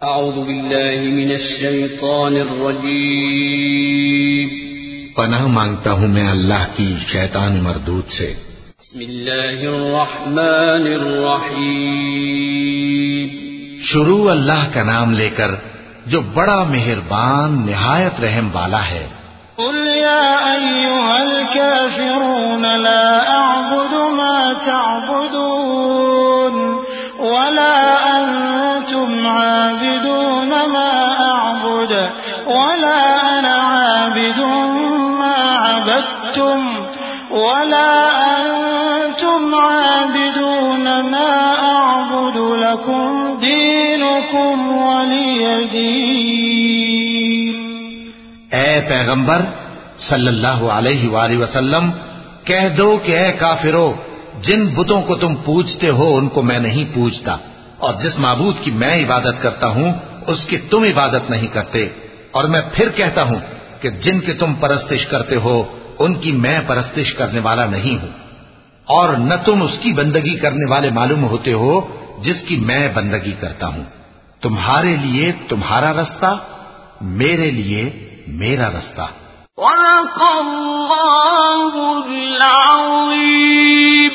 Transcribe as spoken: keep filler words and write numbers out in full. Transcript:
اعوذ باللہ من الشیطان الرجیم پناہ مانگتا ہوں میں اللہ کی شیطان مردود سے۔ بسم اللہ الرحمن الرحیم شروع اللہ کا نام لے کر جو بڑا مہربان نہایت رحم والا ہے۔ قل یا ایھا الکافرون لا اعبد ما تعبدون ولا انتم عابدون ما اعبد ولا انا عابد ما عبدتم ولا انتم عابدون ما اعبد لكم دينكم ولي دين۔ اے پیغمبر صلی اللہ علیہ وآلہ وسلم کہہ دو کہ اے کافرو، جن بتوں کو تم پوجتے ہو ان کو میں نہیں پوجتا، اور جس معبود کی میں عبادت کرتا ہوں اس کی تم عبادت نہیں کرتے، اور میں پھر کہتا ہوں کہ جن کی تم پرستش کرتے ہو ان کی میں پرستش کرنے والا نہیں ہوں، اور نہ تم اس کی بندگی کرنے والے معلوم ہوتے ہو جس کی میں بندگی کرتا ہوں۔ تمہارے لیے تمہارا رستہ، میرے لیے میرا رستہ۔ صدق اللہ العظیم۔